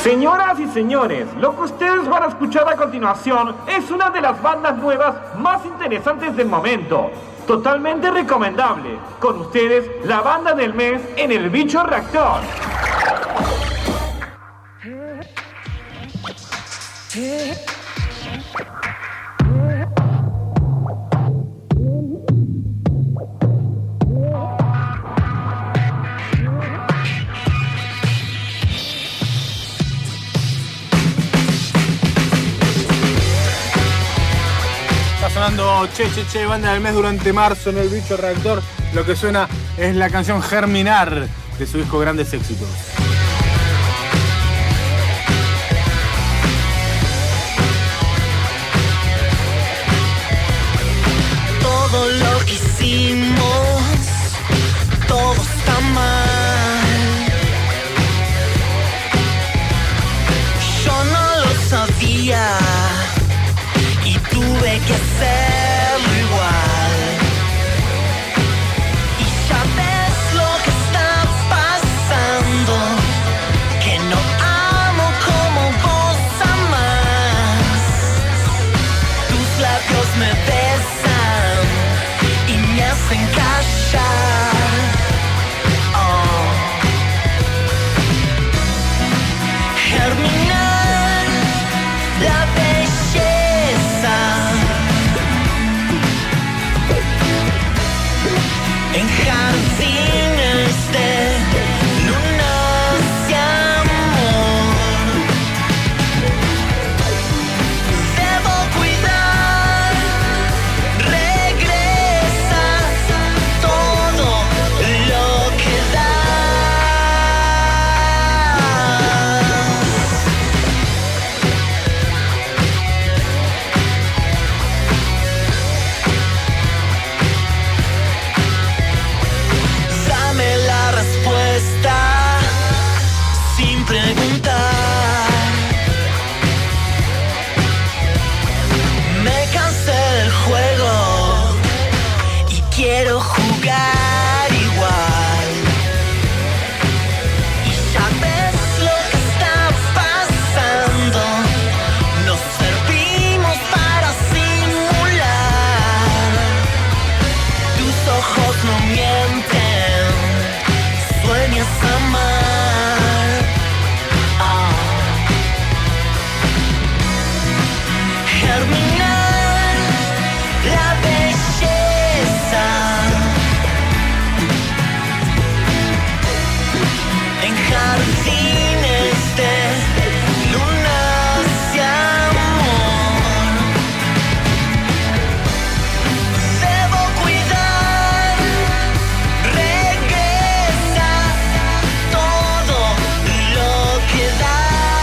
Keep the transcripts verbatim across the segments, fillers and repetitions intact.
Señoras y señores, lo que ustedes van a escuchar a continuación es una de las bandas nuevas más interesantes del momento. Totalmente recomendable. Con ustedes, la banda del mes en El Bicho Reactor. Sonando Che Che Che, banda del mes durante marzo en El Bicho Reactor. Lo que suena es la canción Germinar de su disco Grandes Éxitos. Todo lo que hicimos, todo está mal. Yo no lo sabía y tuve que hacerlo igual. Y ya ves lo que está pasando, que no amo como vos amás. Tus labios me besan y me hacen callar. Oh. Germinar la belleza en jardines de lunas y amor. Debo cuidar, regresa todo lo que das. Dame la respuesta sin preguntar. Me cansé del juego y quiero jugar igual. Y ya ves lo que está pasando, nos servimos para simular. Tus ojos no mienten, sueñas amar. Ah. Germinar la belleza en jardines de lunas y amor. Debo cuidar, regresa todo lo que das.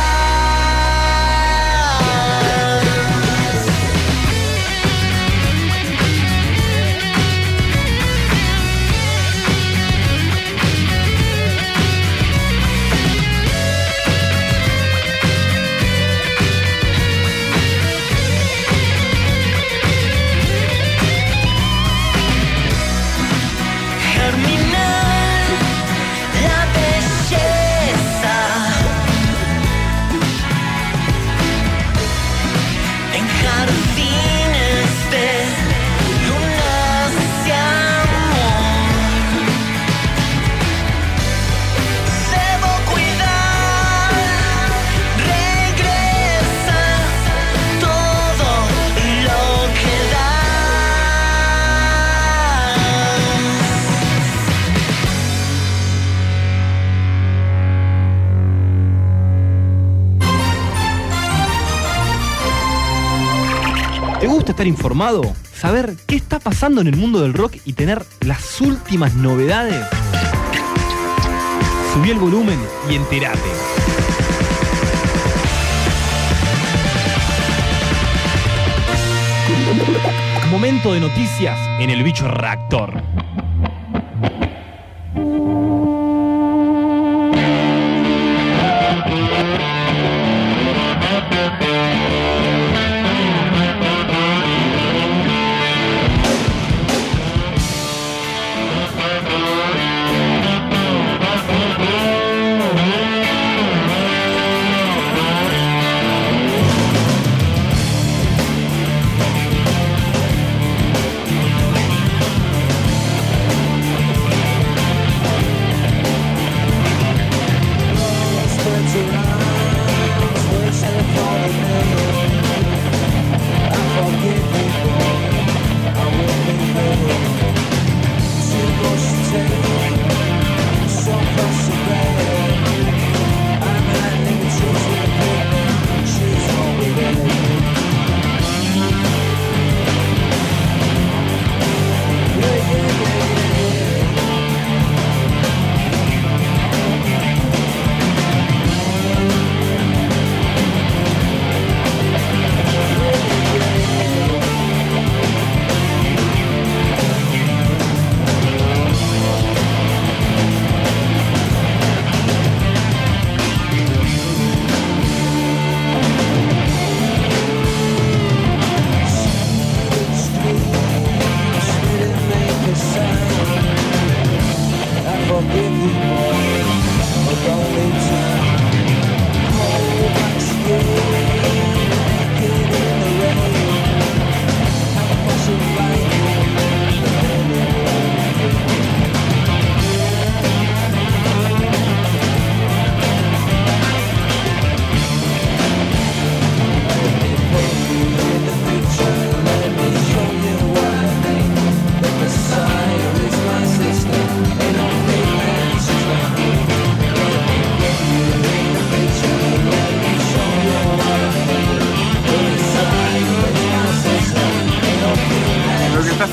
Germinar la belleza en jardines de lunas y amor. Debo cuidar, regresa todo lo que das. ¿Te gusta estar informado? ¿Saber qué está pasando en el mundo del rock y tener las últimas novedades? Subí el volumen y entérate. Momento de noticias en El Bicho Reactor.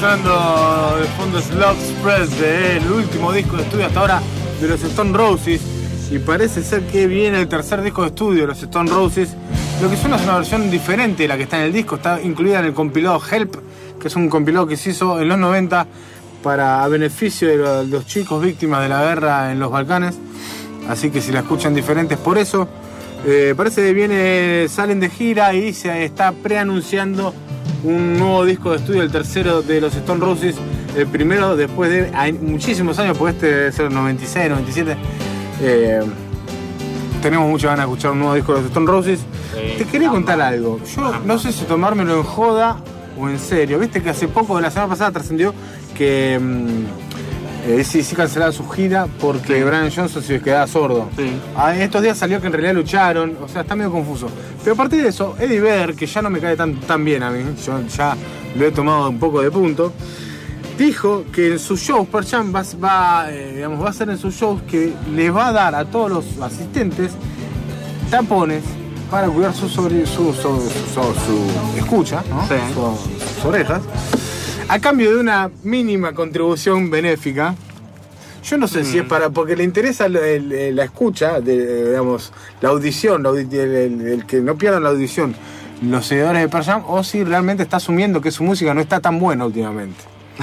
sonando de fondo Love Express, el último disco de estudio hasta ahora de los Stone Roses. Y parece ser que viene el tercer disco de estudio de los Stone Roses. Lo que suena es una versión diferente de la que está en el disco. Está incluida en el compilado Help, que es un compilado que se hizo en los noventa para a beneficio de los, de los chicos víctimas de la guerra en los Balcanes. Así que si la escuchan diferente es por eso. Eh, parece que viene, salen de gira y se está preanunciando un nuevo disco de estudio, el tercero de los Stone Roses. El primero después de hay muchísimos años, porque este debe ser noventa y seis, noventa y siete. Eh, tenemos muchas ganas de escuchar un nuevo disco de los Stone Roses. Sí, te quería contar algo. Yo no sé si tomármelo en joda o en serio. Viste que hace poco, la semana pasada, trascendió que mm, eh, sí, sí cancelaron su gira porque sí. Brian Johnson se quedaba sordo. Sí. Ah, estos días salió que en realidad lucharon, o sea, está medio confuso. Pero a partir de eso, Eddie Vedder, que ya no me cae tan, tan bien a mí, yo ya lo he tomado un poco de punto, dijo que en sus shows, Pearl Jam va, va, eh, digamos, va a ser en sus shows que les va a dar a todos los asistentes tapones para cuidar su, sobre, su, su, su, su, su escucha, ¿no? Sí. su, sus orejas, a cambio de una mínima contribución benéfica. Yo no sé mm. si es para porque le interesa el, el, la escucha, de, digamos, la audición, la audi el, el, el que no pierdan la audición los seguidores de Pearl Jam, o si realmente está asumiendo que su música no está tan buena últimamente.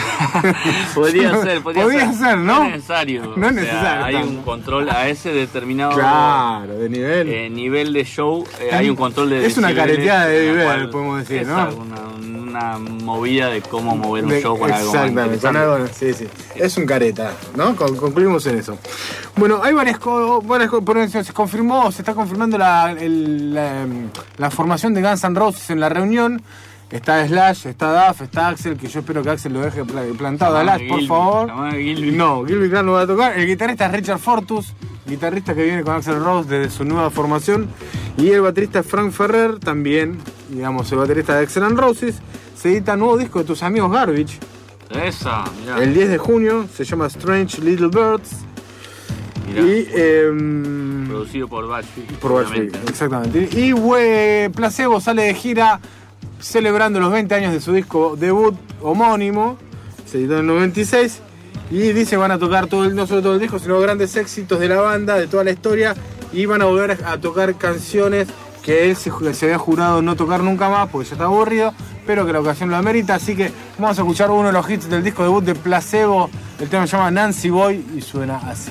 podría ser, podría, podría ser, ser, ¿no? No es necesario. No es necesario. O sea, hay un control a ese determinado claro, de nivel. Eh, nivel de show, eh, hay un control de. Es una careteada de nivel, podemos decir, es ¿no? Una, una movida de cómo mover un de, show con algo más. Exactamente, con algo, sí, sí, sí. Es un careta, ¿no? Con, concluimos en eso. Bueno, hay varias cosas. Se confirmó, se está confirmando la, el, la, la formación de Guns N' Roses en la reunión. Está Slash, está Duff, está Axel, que yo espero que Axel lo deje plantado a Slash, por favor. No, Gilby Clarke no va a tocar. El guitarrista es Richard Fortus, guitarrista que viene con Axl Rose desde su nueva formación. Y el baterista Frank Ferrer, también, digamos, el baterista de Axl Roses. Se edita un nuevo disco de tus amigos Garbage. Esa, mirá. El diez de junio, se llama Strange Little Birds. Mirá. Y, eh, producido por Batchfield. Por Batchfield, exactamente. Y we, Placebo sale de gira celebrando los veinte años de su disco debut homónimo, se editó en el noventa y seis, y dice van a tocar todo el, no solo todo el disco, sino grandes éxitos de la banda, de toda la historia, y van a volver a tocar canciones que él se, se había jurado no tocar nunca más porque ya estaba aburrido, pero que la ocasión lo amerita. Así que vamos a escuchar uno de los hits del disco debut de Placebo. El tema se llama Nancy Boy y suena así.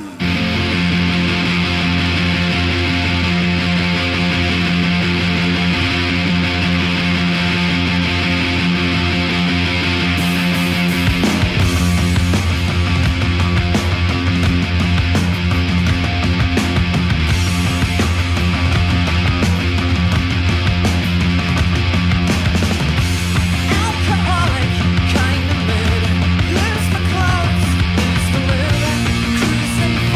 Alcoholic, kind of mood, lose my clothes, lose the mood, cruising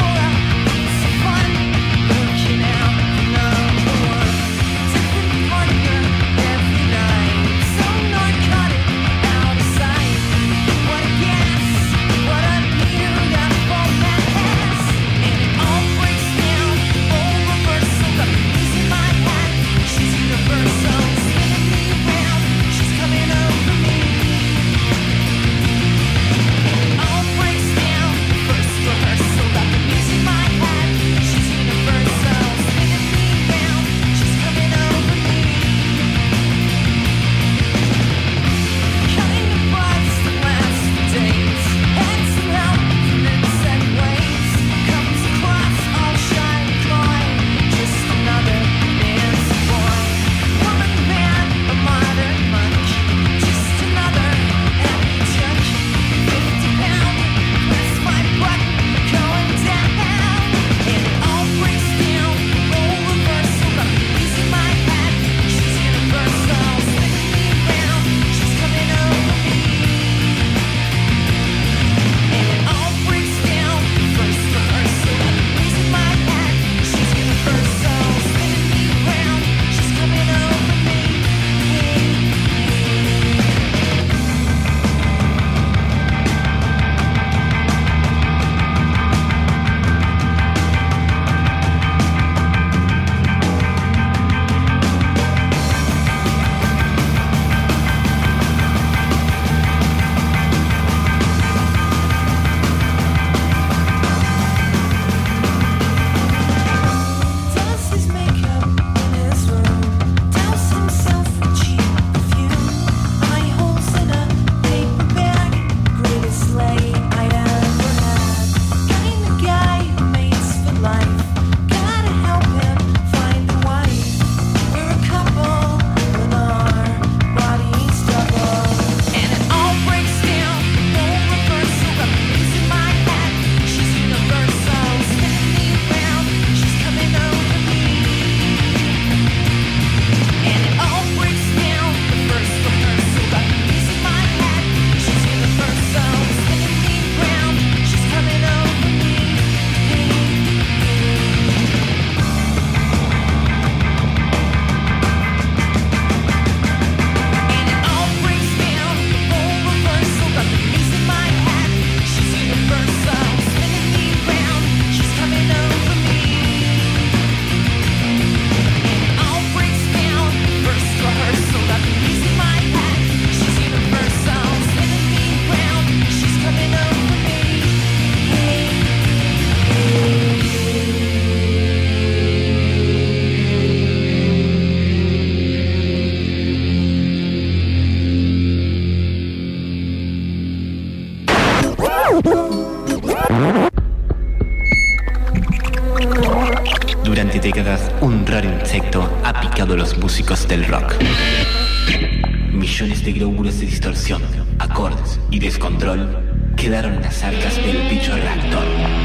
Durante décadas, un raro insecto ha picado a los músicos del rock. Millones de glóbulos de distorsión, acordes y descontrol quedaron en las arcas del bicho reactor.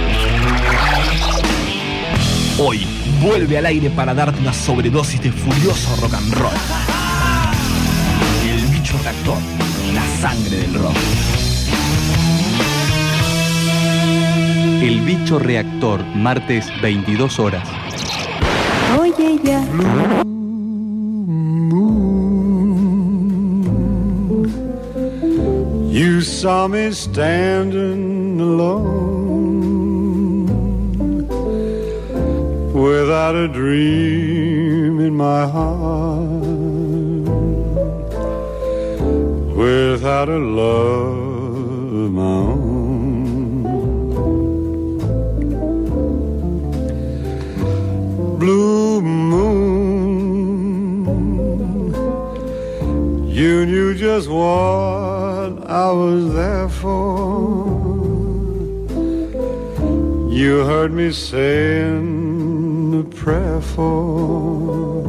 Hoy vuelve al aire para darte una sobredosis de furioso rock and roll. El bicho reactor, la sangre del rock. El bicho reactor, martes veintidós horas. Oye ya. You saw me standing alone, without a dream in my heart, without a love of my own. Blue moon, you knew just what I was there for. You heard me saying a prayer for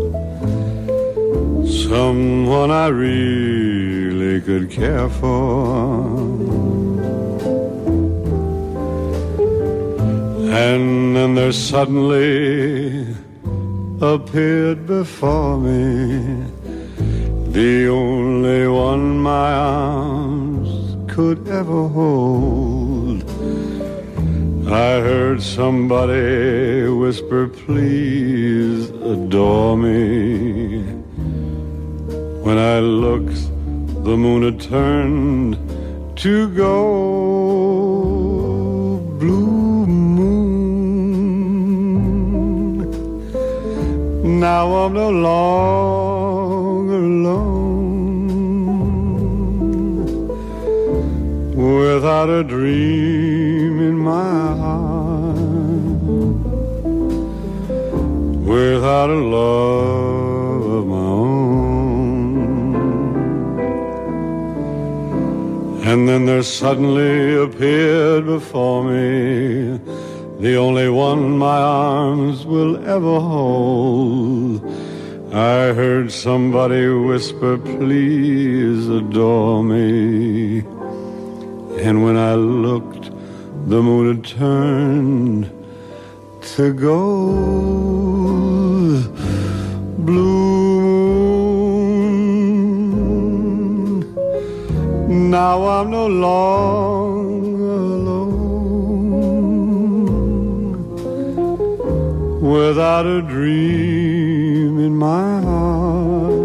someone I really could care for. And then there suddenly appeared before me the only one my arms could ever hold. I heard somebody whisper, please adore me. When I looked, the moon had turned to gold. Blue moon, now I'm no longer alone, without a dream in my heart, without a love of my own. And then there suddenly appeared before me the only one my arms will ever hold. I heard somebody whisper, please adore me. And when I looked, the moon had turned to gold. Blue moon, now I'm no longer alone, without a dream in my heart,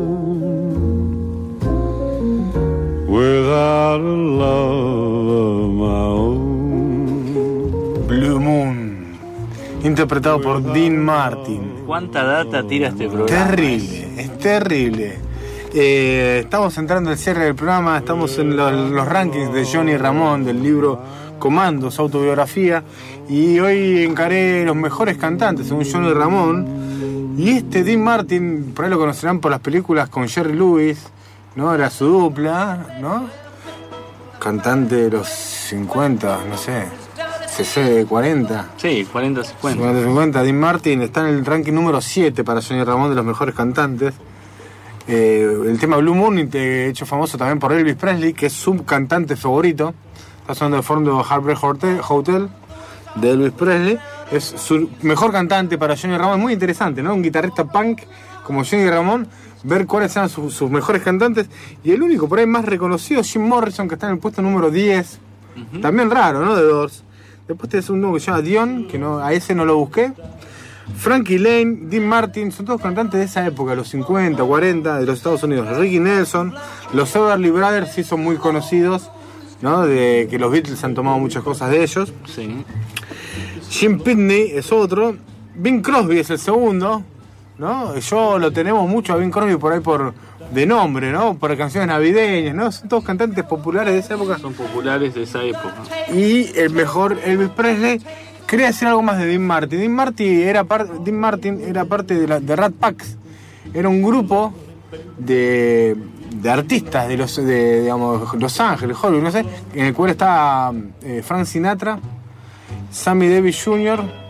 without a love of my own. Blue Moon, interpretado por Dean Martin. ¿Cuánta data tira este programa? Terrible, es terrible. Eh, estamos entrando al cierre del programa, estamos en los, los rankings de Johnny Ramón, del libro Comandos, autobiografía, y hoy encaré los mejores cantantes según Johnny Ramón. Y este Dean Martin, por ahí lo conocerán por las películas con Jerry Lewis, ¿no? Era su dupla, ¿no? Cantante de los cincuenta, no sé, sesenta, cuarenta. Sí, cuarenta, cincuenta. cincuenta, cincuenta. Dean Martin está en el ranking número siete para Johnny Ramón de los mejores cantantes. Eh, el tema Blue Moon, hecho famoso también por Elvis Presley, que es su cantante favorito. Está sonando de fondo Heartbreak Hotel de Elvis Presley. Es su mejor cantante para Johnny Ramón. Muy interesante, ¿no? Un guitarrista punk como Johnny Ramón, ver cuáles eran sus, sus mejores cantantes. Y el único por ahí más reconocido, Jim Morrison, que está en el puesto número diez. Uh-huh. También raro, ¿no? De Doors. Después tenés un nuevo que se llama Dion, que no, a ese no lo busqué. Frankie Lane, Dean Martin, son todos cantantes de esa época, los cincuenta, cuarenta, de los Estados Unidos. Ricky Nelson, los Everly Brothers sí son muy conocidos, ¿no? De que los Beatles han tomado muchas cosas de ellos. Sí. Jim Pitney es otro. Bing Crosby es el segundo, ¿no? Yo lo tenemos mucho a Bing Crosby por ahí por de nombre, ¿no? Por canciones navideñas, ¿no? Son todos cantantes populares de esa época. Son populares de esa época. Y el mejor, Elvis Presley. Quería decir algo más de Dean Martin. Dean Martin era, par, Dean Martin era parte de, la, de Rat Pack. Era un grupo de, de artistas de los de digamos, Los Ángeles, Hollywood, no sé, en el cual estaba eh, Frank Sinatra, Sammy Davis junior,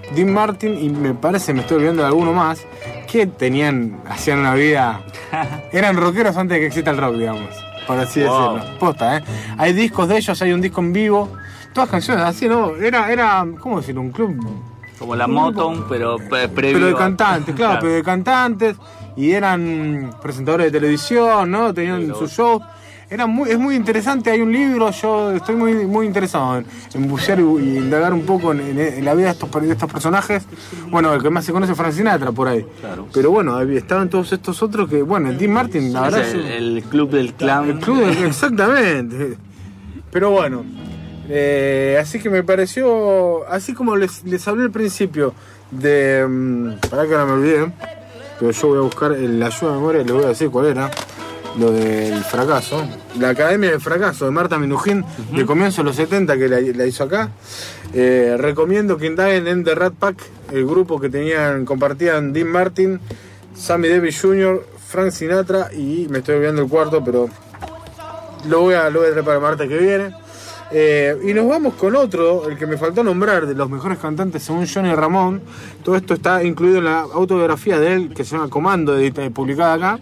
Dean Martin y me parece, me estoy olvidando de alguno más, que tenían, hacían una vida, eran rockeros antes de que exista el rock, digamos, por así wow. decirlo. Posta, ¿eh? Hay discos de ellos, hay un disco en vivo, todas canciones así, ¿no? Era, era ¿cómo decirlo? Un club... Como la Motown, pero previo. Pero de cantantes, claro, claro, pero de cantantes, y eran presentadores de televisión, ¿no? Tenían pero... sus shows. Era muy, es muy interesante, hay un libro, yo estoy muy, muy interesado en, en bucear y, y indagar un poco en, en, en la vida de estos, de estos personajes. Bueno, el que más se conoce es Frank Sinatra por ahí. Claro. Pero bueno, estaban todos estos otros que, bueno, Dean Martin, la verdad. El, el club del clan. El club del, exactamente. Pero bueno, eh, así que me pareció, así como les, les hablé al principio de... Um, para que ahora me olvide, pero yo voy a buscar la ayuda de memoria y les voy a decir cuál era. Lo del fracaso, la Academia del Fracaso de Marta Minujín, uh-huh. de comienzo de los setenta, que la, la hizo acá. Eh, recomiendo que indaguen en The Rat Pack, el grupo que tenían, compartían Dean Martin, Sammy Davis junior, Frank Sinatra y me estoy olvidando el cuarto, pero lo voy a, lo voy a traer para Marta que viene. Eh, y nos vamos con otro, el que me faltó nombrar, de los mejores cantantes según Johnny Ramón. Todo esto está incluido en la autobiografía de él, que se llama Comando, publicada acá.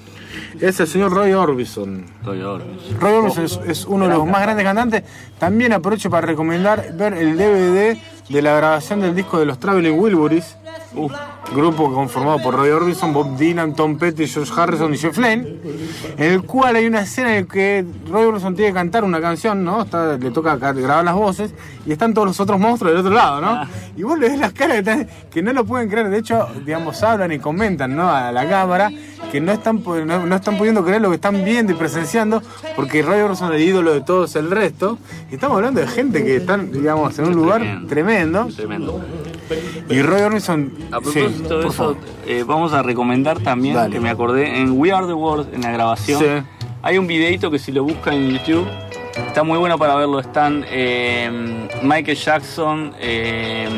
Es el señor Roy Orbison. Roy Orbison. Roy Orbison es, es uno de los más grandes cantantes. También aprovecho para recomendar ver el D V D de la grabación del disco de los Traveling Wilburys. Uh, grupo conformado por Roy Orbison, Bob Dylan, Tom Petty, George Harrison y Jeff Lynne, en el cual hay una escena en la que Roy Orbison tiene que cantar una canción, ¿no? Está, le toca grabar las voces y están todos los otros monstruos del otro lado, ¿no? Ah. Y vos le ves las caras que, que no lo pueden creer. De hecho, digamos, hablan y comentan, ¿no? A la cámara que no están, no, no están pudiendo creer lo que están viendo y presenciando, porque Roy Orbison es el ídolo de todos el resto. Y estamos hablando de gente que están, digamos, en un lugar tremendo. Tremendo. Y Roy Orbison... A propósito sí, de eso, eh, vamos a recomendar también, Dale. que me acordé, en We Are The World, en la grabación, sí. hay un videito que si lo buscan en YouTube, está muy bueno para verlo. Están eh, Michael Jackson, eh,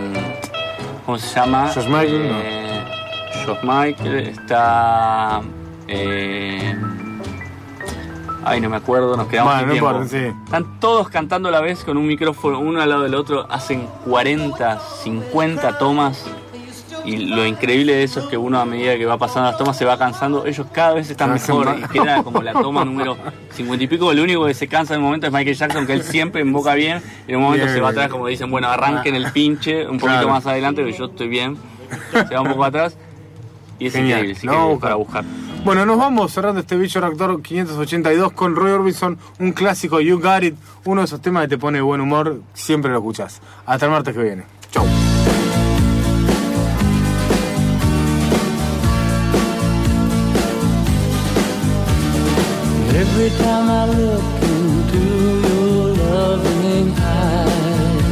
¿cómo se llama? Josh Michael, eh, no. Josh Michael, está... Eh, Ay, no me acuerdo, nos quedamos bueno, sin tiempo. No importa, sí. Están todos cantando a la vez con un micrófono, uno al lado del otro, hacen cuarenta, cincuenta tomas. Y lo increíble de eso es que uno, a medida que va pasando las tomas, se va cansando. Ellos cada vez están mejor y queda como la toma número cincuenta y pico. El único que se cansa en el momento es Michael Jackson, que él siempre invoca bien. Y en un momento bien, se va atrás, como dicen, bueno, arranquen el pinche un poquito claro. más adelante, pero yo estoy bien. Se va un poco atrás. Y es Genial. increíble, sí, no, para buscar. Bueno, nos vamos cerrando este Bicho Reactor quinientos ochenta y dos con Roy Orbison, un clásico, You Got It, uno de esos temas que te pone buen humor, siempre lo escuchás. Hasta el martes que viene. Chau. Every time I look into your loving eyes,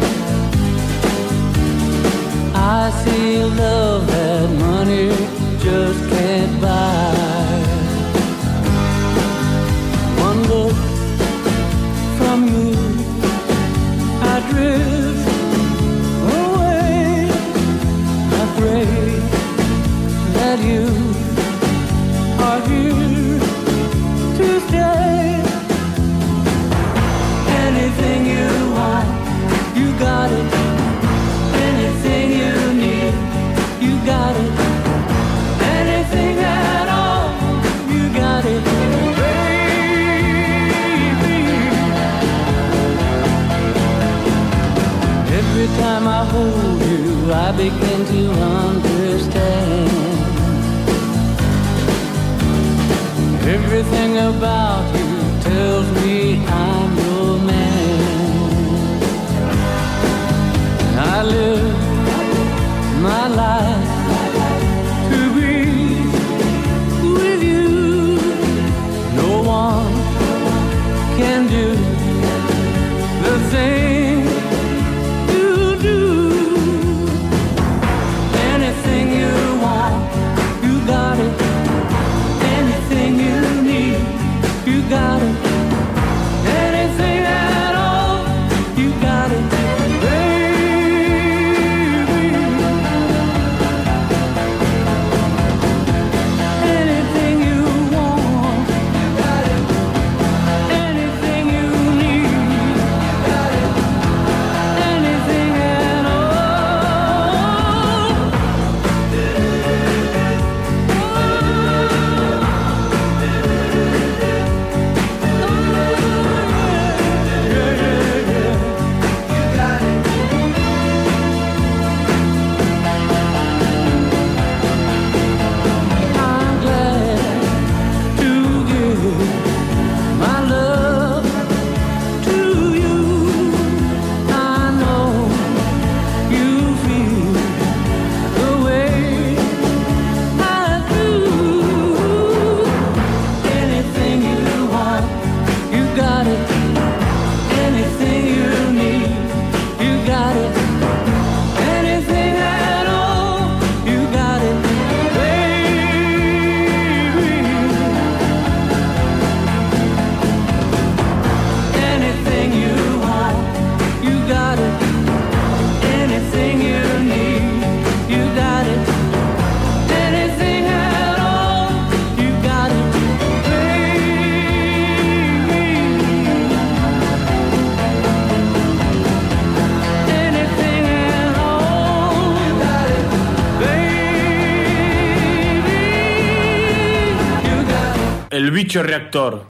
I see love that money just can't buy. One look from you, I drift away. I pray that you are here to stay. Anything you want, you got it. Anything you need, you got it. Anything at all, you got it, baby. Every time I hold you, I begin to understand. Everything about you tells me I'm your man. I live my life to be with you. No one can do the thing you do. Anything you want, you got it. Anything you need, you got it. Anything at all, you got it, baby. El bicho reactor.